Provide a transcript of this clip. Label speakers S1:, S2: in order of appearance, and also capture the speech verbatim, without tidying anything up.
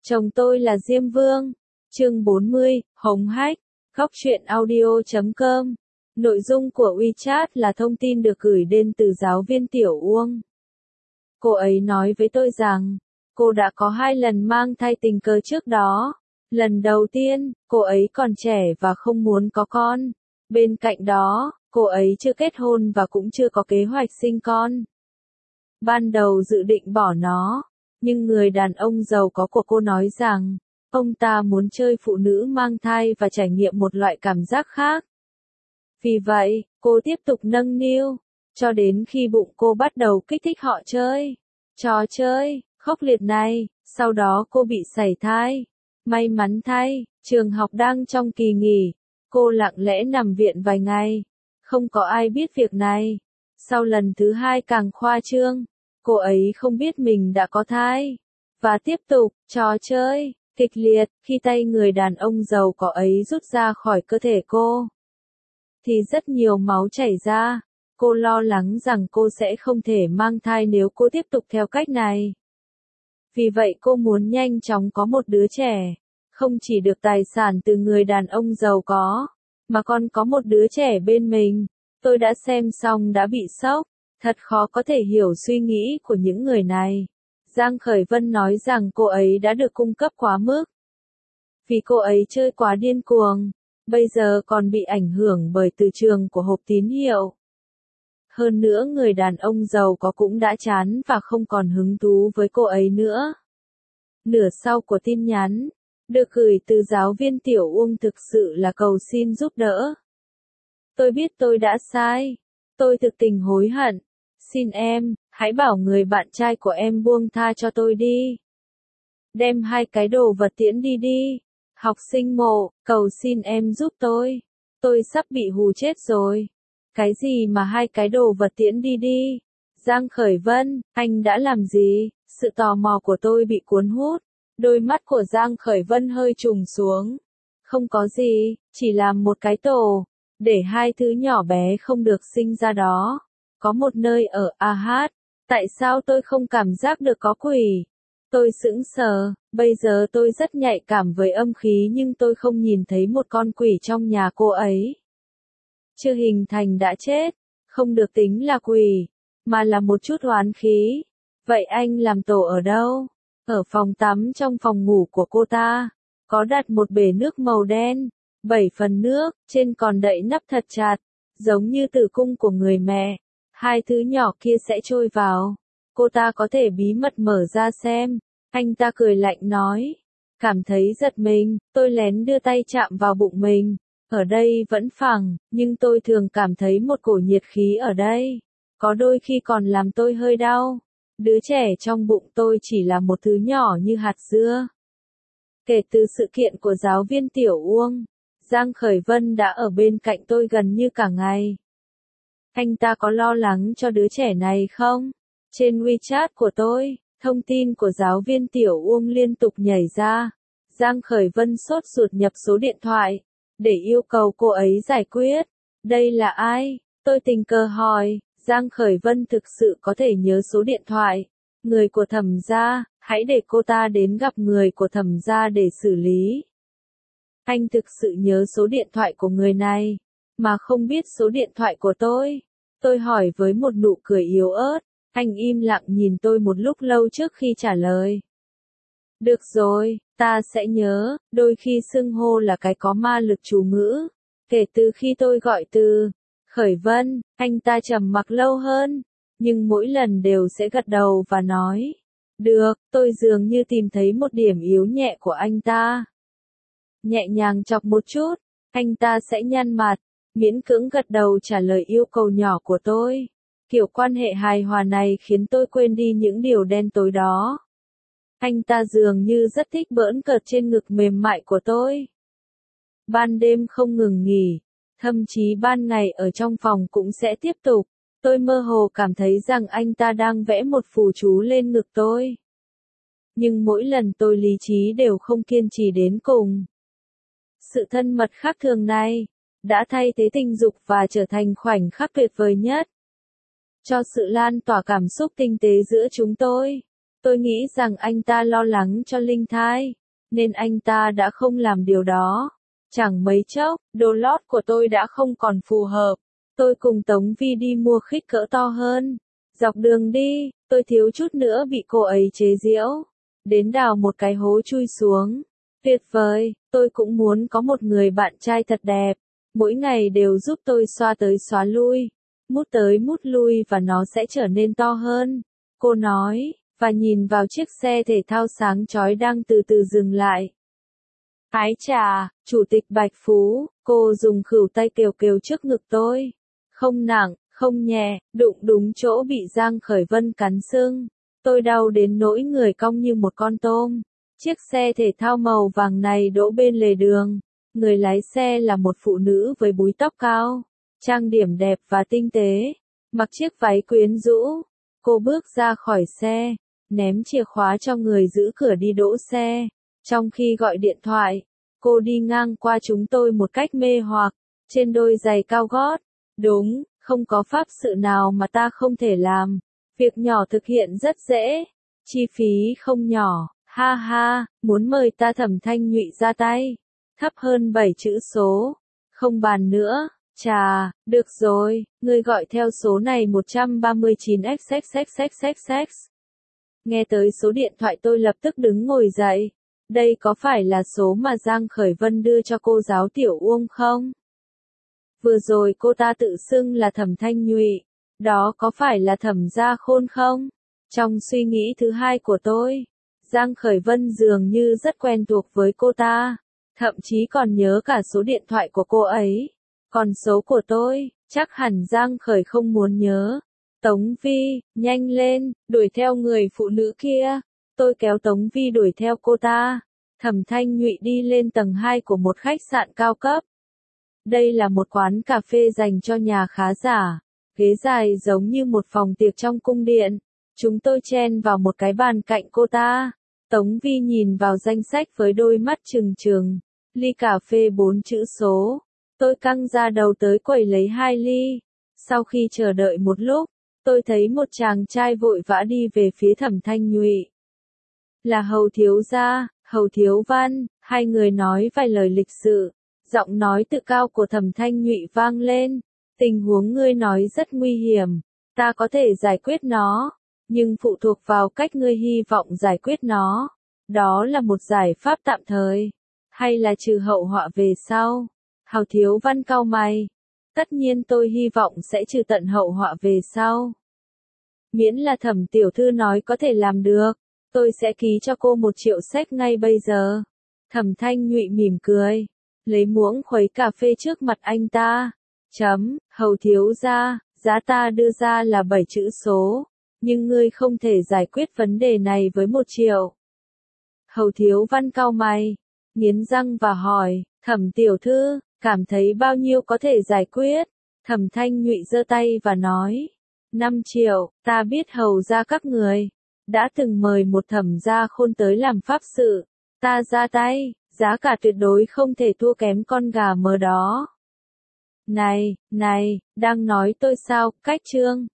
S1: Chồng tôi là Diêm Vương. Chương bốn mươi, Hồng Hách. Góc truyện audio chấm com. Nội dung của WeChat là thông tin được gửi đến từ giáo viên Tiểu Uông. Cô ấy nói với tôi rằng, cô đã có hai lần mang thai tình cờ trước đó. Lần đầu tiên, cô ấy còn trẻ và không muốn có con. Bên cạnh đó, cô ấy chưa kết hôn và cũng chưa có kế hoạch sinh con. Ban đầu dự định bỏ nó, nhưng người đàn ông giàu có của cô nói rằng, ông ta muốn chơi phụ nữ mang thai và trải nghiệm một loại cảm giác khác. Vì vậy, cô tiếp tục nâng niu, cho đến khi bụng cô bắt đầu kích thích họ chơi. Trò chơi, khốc liệt này, sau đó cô bị sảy thai. May mắn thay, trường học đang trong kỳ nghỉ, cô lặng lẽ nằm viện vài ngày. Không có ai biết việc này. Sau lần thứ hai càng khoa trương, cô ấy không biết mình đã có thai. Và tiếp tục, trò chơi, kịch liệt, khi tay người đàn ông giàu có ấy rút ra khỏi cơ thể cô. Thì rất nhiều máu chảy ra. Cô lo lắng rằng cô sẽ không thể mang thai nếu cô tiếp tục theo cách này. Vì vậy cô muốn nhanh chóng có một đứa trẻ. Không chỉ được tài sản từ người đàn ông giàu có, mà còn có một đứa trẻ bên mình. Tôi đã xem xong đã bị sốc. Thật khó có thể hiểu suy nghĩ của những người này. Giang Khởi Vân nói rằng cô ấy đã được cung cấp quá mức. Vì cô ấy chơi quá điên cuồng, bây giờ còn bị ảnh hưởng bởi từ trường của hộp tín hiệu. Hơn nữa người đàn ông giàu có cũng đã chán và không còn hứng thú với cô ấy nữa. Nửa sau của tin nhắn, được gửi từ giáo viên Tiểu Uông thực sự là cầu xin giúp đỡ. Tôi biết tôi đã sai. Tôi thực tình hối hận. Xin em, hãy bảo người bạn trai của em buông tha cho tôi đi. Đem hai cái đồ vật tiễn đi đi. Học sinh mộ, cầu xin em giúp tôi. Tôi sắp bị hù chết rồi. Cái gì mà hai cái đồ vật tiễn đi đi? Giang Khởi Vân, anh đã làm gì? Sự tò mò của tôi bị cuốn hút. Đôi mắt của Giang Khởi Vân hơi trùng xuống. Không có gì, chỉ làm một cái tổ. Để hai thứ nhỏ bé không được sinh ra đó. Có một nơi ở a hát. Tại sao tôi không cảm giác được có quỷ? Tôi sững sờ, bây giờ tôi rất nhạy cảm với âm khí nhưng tôi không nhìn thấy một con quỷ trong nhà cô ấy. Chưa hình thành đã chết, không được tính là quỷ, mà là một chút oán khí. Vậy anh làm tổ ở đâu? Ở phòng tắm trong phòng ngủ của cô ta, có đặt một bể nước màu đen, bảy phần nước, trên còn đậy nắp thật chặt, giống như tử cung của người mẹ. Hai thứ nhỏ kia sẽ trôi vào. Cô ta có thể bí mật mở ra xem. Anh ta cười lạnh nói. Cảm thấy giật mình, tôi lén đưa tay chạm vào bụng mình. Ở đây vẫn phẳng, nhưng tôi thường cảm thấy một cổ nhiệt khí ở đây. Có đôi khi còn làm tôi hơi đau. Đứa trẻ trong bụng tôi chỉ là một thứ nhỏ như hạt dưa. Kể từ sự kiện của giáo viên Tiểu Uông, Giang Khởi Vân đã ở bên cạnh tôi gần như cả ngày. Anh ta có lo lắng cho đứa trẻ này không? Trên WeChat của tôi, thông tin của giáo viên Tiểu Uông liên tục nhảy ra. Giang Khởi Vân sốt ruột nhập số điện thoại, để yêu cầu cô ấy giải quyết. Đây là ai? Tôi tình cờ hỏi. Giang Khởi Vân thực sự có thể nhớ số điện thoại. Người của Thẩm gia, hãy để cô ta đến gặp người của Thẩm gia để xử lý. Anh thực sự nhớ số điện thoại của người này, mà không biết số điện thoại của tôi. Tôi hỏi với một nụ cười yếu ớt. Anh im lặng nhìn tôi một lúc lâu trước khi trả lời. Được rồi, ta sẽ nhớ. Đôi khi xưng hô là cái có ma lực chú ngữ. Kể từ khi tôi gọi từ Khởi Vân, anh ta trầm mặc lâu hơn, nhưng mỗi lần đều sẽ gật đầu và nói. Được, tôi dường như tìm thấy một điểm yếu nhẹ của anh ta. Nhẹ nhàng chọc một chút, anh ta sẽ nhăn mặt, miễn cưỡng gật đầu trả lời yêu cầu nhỏ của tôi. Kiểu quan hệ hài hòa này khiến tôi quên đi những điều đen tối đó. Anh ta dường như rất thích bỡn cợt trên ngực mềm mại của tôi. Ban đêm không ngừng nghỉ, thậm chí ban ngày ở trong phòng cũng sẽ tiếp tục. Tôi mơ hồ cảm thấy rằng anh ta đang vẽ một phù chú lên ngực tôi. Nhưng mỗi lần tôi lý trí đều không kiên trì đến cùng. Sự thân mật khác thường này đã thay thế tình dục và trở thành khoảnh khắc tuyệt vời nhất cho sự lan tỏa cảm xúc tinh tế giữa chúng tôi. Tôi nghĩ rằng anh ta lo lắng cho linh thai, nên anh ta đã không làm điều đó. Chẳng mấy chốc, đồ lót của tôi đã không còn phù hợp. Tôi cùng Tống Vi đi mua khích cỡ to hơn. Dọc đường đi, tôi thiếu chút nữa bị cô ấy chế giễu. Đến đào một cái hố chui xuống. Tuyệt vời, tôi cũng muốn có một người bạn trai thật đẹp. Mỗi ngày đều giúp tôi xoa tới xóa lui. Mút tới mút lui và nó sẽ trở nên to hơn. Cô nói, và nhìn vào chiếc xe thể thao sáng chói đang từ từ dừng lại. Ái chà, Chủ tịch Bạch Phú, cô dùng khuỷu tay kều kều trước ngực tôi. Không nặng, không nhẹ, đụng đúng chỗ bị Giang Khởi Vân cắn sưng. Tôi đau đến nỗi người cong như một con tôm. Chiếc xe thể thao màu vàng này đỗ bên lề đường. Người lái xe là một phụ nữ với búi tóc cao, trang điểm đẹp và tinh tế, mặc chiếc váy quyến rũ. Cô bước ra khỏi xe, ném chìa khóa cho người giữ cửa đi đỗ xe. Trong khi gọi điện thoại, cô đi ngang qua chúng tôi một cách mê hoặc, trên đôi giày cao gót. Đúng, không có pháp sự nào mà ta không thể làm. Việc nhỏ thực hiện rất dễ, chi phí không nhỏ. Ha ha, muốn mời ta Thẩm Thanh Nhụy ra tay. Thấp hơn bảy chữ số. Không bàn nữa. Chà, được rồi, ngươi gọi theo số này một ba chín x x x x x x. Nghe tới số điện thoại tôi lập tức đứng ngồi dậy. Đây có phải là số mà Giang Khởi Vân đưa cho cô giáo Tiểu Uông không? Vừa rồi cô ta tự xưng là Thẩm Thanh Nhụy. Đó có phải là Thẩm Gia Khôn không? Trong suy nghĩ thứ hai của tôi, Giang Khởi Vân dường như rất quen thuộc với cô ta. Thậm chí còn nhớ cả số điện thoại của cô ấy. Còn số của tôi, chắc hẳn Giang Khởi không muốn nhớ. Tống Vi, nhanh lên, đuổi theo người phụ nữ kia. Tôi kéo Tống Vi đuổi theo cô ta. Thẩm Thanh Nhụy đi lên tầng hai của một khách sạn cao cấp. Đây là một quán cà phê dành cho nhà khá giả. Ghế dài giống như một phòng tiệc trong cung điện. Chúng tôi chen vào một cái bàn cạnh cô ta. Tống Vi nhìn vào danh sách với đôi mắt trừng trừng. Ly cà phê bốn chữ số. Tôi căng ra đầu tới quầy lấy hai ly. Sau khi chờ đợi một lúc, tôi thấy một chàng trai vội vã đi về phía Thẩm Thanh Nhụy. Là Hầu thiếu gia, Hầu thiếu văn, hai người nói vài lời lịch sự. Giọng nói tự cao của Thẩm Thanh Nhụy vang lên. Tình huống ngươi nói rất nguy hiểm. Ta có thể giải quyết nó, nhưng phụ thuộc vào cách ngươi hy vọng giải quyết nó. Đó là một giải pháp tạm thời, hay là trừ hậu họa về sau? Hầu thiếu văn cau mày. Tất nhiên tôi hy vọng sẽ trừ tận hậu họa về sau. Miễn là Thẩm tiểu thư nói có thể làm được, tôi sẽ ký cho cô một triệu séc ngay bây giờ. Thẩm Thanh Nhụy mỉm cười, lấy muỗng khuấy cà phê trước mặt anh ta. Chấm, Hầu thiếu gia, giá ta đưa ra là bảy chữ số, nhưng ngươi không thể giải quyết vấn đề này với một triệu. Hầu thiếu văn cau mày, nghiến răng và hỏi, Thẩm tiểu thư, cảm thấy bao nhiêu có thể giải quyết? Thẩm Thanh Nhụy giơ tay và nói, năm triệu, ta biết Hầu gia các người đã từng mời một Thẩm Gia Khôn tới làm pháp sự, ta ra tay, giá cả tuyệt đối không thể thua kém con gà mờ đó. Này, này, đang nói tôi sao, cách trương.